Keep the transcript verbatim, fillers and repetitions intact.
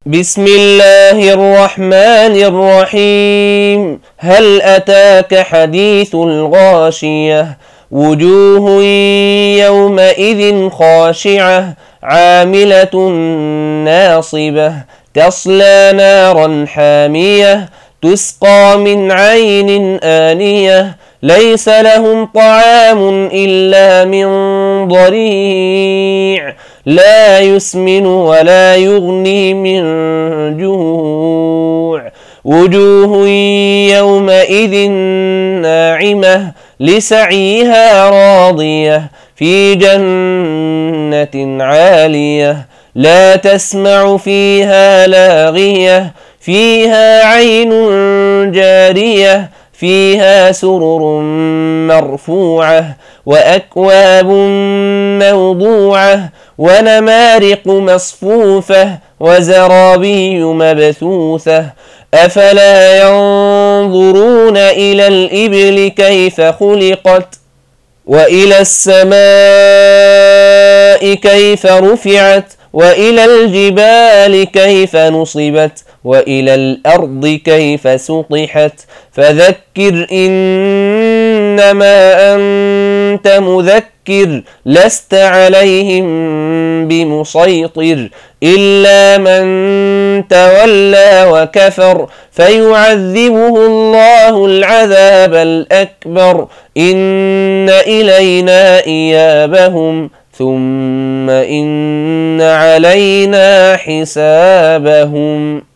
بسم الله الرحمن الرحيم. هل أتاك حديث الغاشية؟ وجوه يومئذ خاشعة عاملة ناصبة تصلى نارا حامية تسقى من عين آنية ليس لهم طعام إلا من ضريع لا يسمن ولا يغني من جوع. وجوه يومئذ ناعمة لسعيها راضية في جنة عالية لا تسمع فيها لاغية فيها عين جارية فيها سرر مرفوعة وأكواب موضوعة ونمارق مصفوفة وزرابي مبثوثة أفلا ينظرون إلى الإبل كيف خلقت وإلى السماء كيف رفعت وإلى الجبال كيف نصبت وإلى الأرض كيف سطحت فذكر إنما أنت مذكر لست عليهم بمسيطر إلا من تولى وكفر فيعذبه الله العذاب الأكبر إن إلينا إيابهم ثم إن علينا حسابهم.